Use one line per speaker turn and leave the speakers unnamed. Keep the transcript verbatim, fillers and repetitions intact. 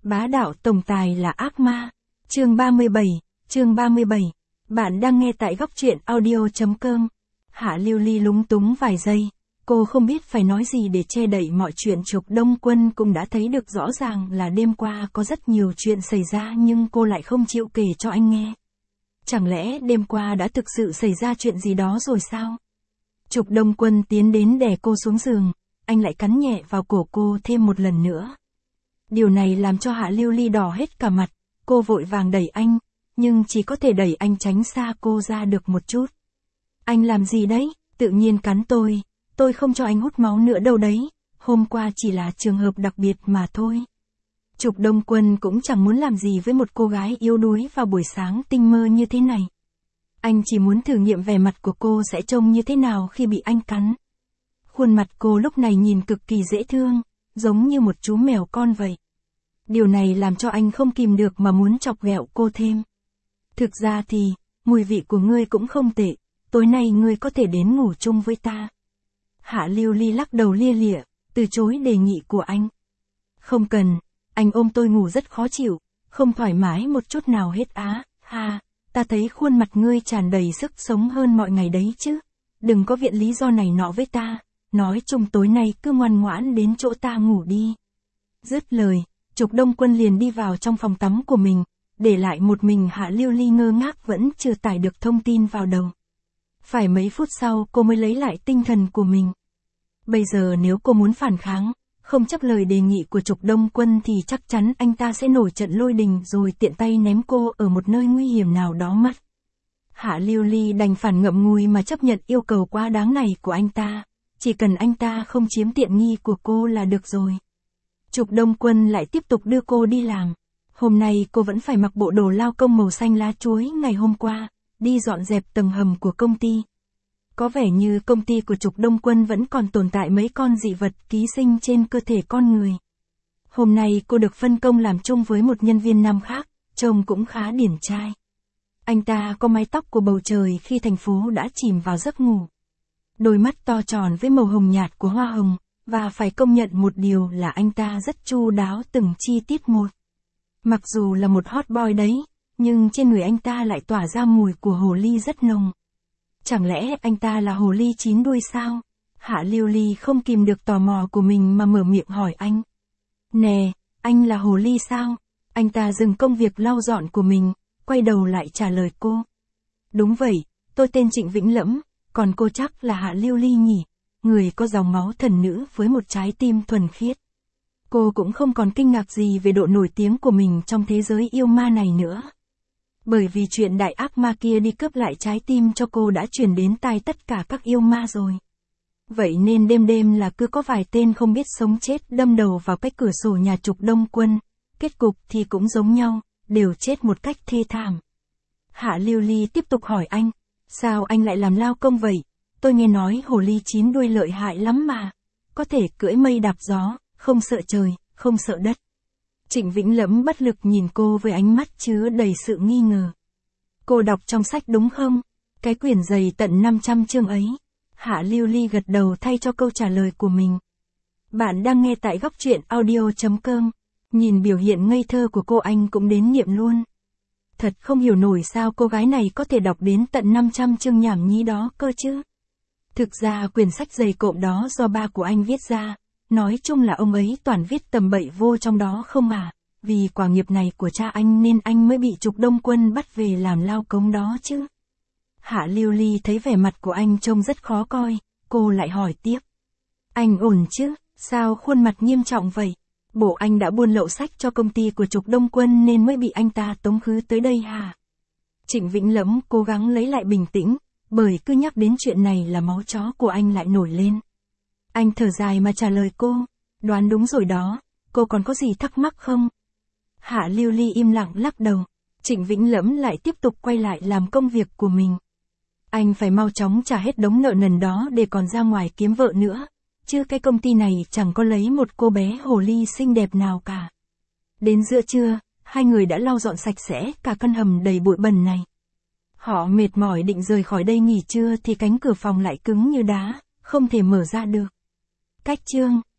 Bá đạo tổng tài là ác ma. Chương ba mươi bảy, chương ba mươi bảy. Bạn đang nghe tại góc truyện audio.com. Hạ Lưu Ly lúng túng vài giây, cô không biết phải nói gì để che đậy mọi chuyện. Trục Đông Quân cũng đã thấy được rõ ràng là đêm qua có rất nhiều chuyện xảy ra nhưng cô lại không chịu kể cho anh nghe. Chẳng lẽ đêm qua đã thực sự xảy ra chuyện gì đó rồi sao? Trục Đông Quân tiến đến đè cô xuống giường, anh lại cắn nhẹ vào cổ cô thêm một lần nữa. Điều này làm cho Hạ Lưu Ly đỏ hết cả mặt, cô vội vàng đẩy anh, nhưng chỉ có thể đẩy anh tránh xa cô ra được một chút. Anh làm gì đấy? Tự nhiên cắn tôi, tôi không cho anh hút máu nữa đâu đấy, hôm qua chỉ là trường hợp đặc biệt mà thôi. Trục Đông Quân cũng chẳng muốn làm gì với một cô gái yếu đuối vào buổi sáng tinh mơ như thế này. Anh chỉ muốn thử nghiệm vẻ mặt của cô sẽ trông như thế nào khi bị anh cắn. Khuôn mặt cô lúc này nhìn cực kỳ dễ thương, giống như một chú mèo con vậy. Điều này làm cho anh không kìm được mà muốn chọc ghẹo cô thêm. Thực ra thì, mùi vị của ngươi cũng không tệ, tối nay ngươi có thể đến ngủ chung với ta. Hạ Lưu Ly lắc đầu lia lịa, từ chối đề nghị của anh. Không cần, anh ôm tôi ngủ rất khó chịu, không thoải mái một chút nào hết á. Ha, ta thấy khuôn mặt ngươi tràn đầy sức sống hơn mọi ngày đấy chứ. Đừng có viện lý do này nọ với ta, nói chung tối nay cứ ngoan ngoãn đến chỗ ta ngủ đi. Dứt lời, Trục Đông Quân liền đi vào trong phòng tắm của mình, để lại một mình Hạ Lưu Ly ngơ ngác vẫn chưa tải được thông tin vào đầu. Phải mấy phút sau cô mới lấy lại tinh thần của mình. Bây giờ nếu cô muốn phản kháng, không chấp lời đề nghị của Trục Đông Quân thì chắc chắn anh ta sẽ nổi trận lôi đình rồi tiện tay ném cô ở một nơi nguy hiểm nào đó mất. Hạ Lưu Ly đành phản ngậm ngùi mà chấp nhận yêu cầu quá đáng này của anh ta, chỉ cần anh ta không chiếm tiện nghi của cô là được rồi. Trục Đông Quân lại tiếp tục đưa cô đi làm. Hôm nay cô vẫn phải mặc bộ đồ lao công màu xanh lá chuối ngày hôm qua, đi dọn dẹp tầng hầm của công ty. Có vẻ như công ty của Trục Đông Quân vẫn còn tồn tại mấy con dị vật ký sinh trên cơ thể con người. Hôm nay cô được phân công làm chung với một nhân viên nam khác, trông cũng khá điển trai. Anh ta có mái tóc của bầu trời khi thành phố đã chìm vào giấc ngủ. Đôi mắt to tròn với màu hồng nhạt của hoa hồng, và phải công nhận một điều là anh ta rất chu đáo từng chi tiết một. Mặc dù là một hot boy đấy, nhưng trên người anh ta lại tỏa ra mùi của hồ ly rất nồng. Chẳng lẽ anh ta là hồ ly chín đuôi sao? Hạ Lưu Ly không kìm được tò mò của mình mà mở miệng hỏi anh. Nè, anh là hồ ly sao? Anh ta dừng công việc lau dọn của mình, quay đầu lại trả lời cô. Đúng vậy, tôi tên Trịnh Vĩnh Lẫm, còn cô chắc là Hạ Lưu Ly nhỉ? Người có dòng máu thần nữ với một trái tim thuần khiết. Cô cũng không còn kinh ngạc gì về độ nổi tiếng của mình trong thế giới yêu ma này nữa. Bởi vì chuyện đại ác ma kia đi cướp lại trái tim cho cô đã truyền đến tai tất cả các yêu ma rồi. Vậy nên đêm đêm là cứ có vài tên không biết sống chết đâm đầu vào cái cửa sổ nhà Trục Đông Quân, kết cục thì cũng giống nhau, đều chết một cách thê thảm. Hạ Lưu Ly tiếp tục hỏi anh, sao anh lại làm lao công vậy? Tôi nghe nói hồ ly chín đuôi lợi hại lắm mà, có thể cưỡi mây đạp gió, không sợ trời, không sợ đất. Trịnh Vĩnh Lẫm bất lực nhìn cô với ánh mắt chứa đầy sự nghi ngờ. Cô đọc trong sách đúng không? Cái quyển dày tận năm trăm chương ấy. Hạ Lưu Ly gật đầu thay cho câu trả lời của mình. Bạn đang nghe tại góc truyện audio.com. Nhìn biểu hiện ngây thơ của cô anh cũng đến niệm luôn. Thật không hiểu nổi sao cô gái này có thể đọc đến tận năm trăm chương nhảm nhí đó cơ chứ. Thực ra quyển sách dày cộm đó do ba của anh viết ra, nói chung là ông ấy toàn viết tầm bậy vô trong đó không à, vì quả nghiệp này của cha anh nên anh mới bị Trục Đông Quân bắt về làm lao công đó chứ. Hạ Lưu Ly thấy vẻ mặt của anh trông rất khó coi, cô lại hỏi tiếp. Anh ổn chứ, sao khuôn mặt nghiêm trọng vậy? Bộ anh đã buôn lậu sách cho công ty của Trục Đông Quân nên mới bị anh ta tống khứ tới đây hả? Trịnh Vĩnh Lẫm cố gắng lấy lại bình tĩnh, bởi cứ nhắc đến chuyện này là máu chó của anh lại nổi lên. Anh thở dài mà trả lời cô, đoán đúng rồi đó, cô còn có gì thắc mắc không? Hạ Lưu Ly im lặng lắc đầu, Trịnh Vĩnh Lẫm lại tiếp tục quay lại làm công việc của mình. Anh phải mau chóng trả hết đống nợ nần đó để còn ra ngoài kiếm vợ nữa, chứ cái công ty này chẳng có lấy một cô bé hồ ly xinh đẹp nào cả. Đến giữa trưa, hai người đã lau dọn sạch sẽ cả căn hầm đầy bụi bẩn này. Họ mệt mỏi định rời khỏi đây nghỉ trưa thì cánh cửa phòng lại cứng như đá, không thể mở ra được. Cách chương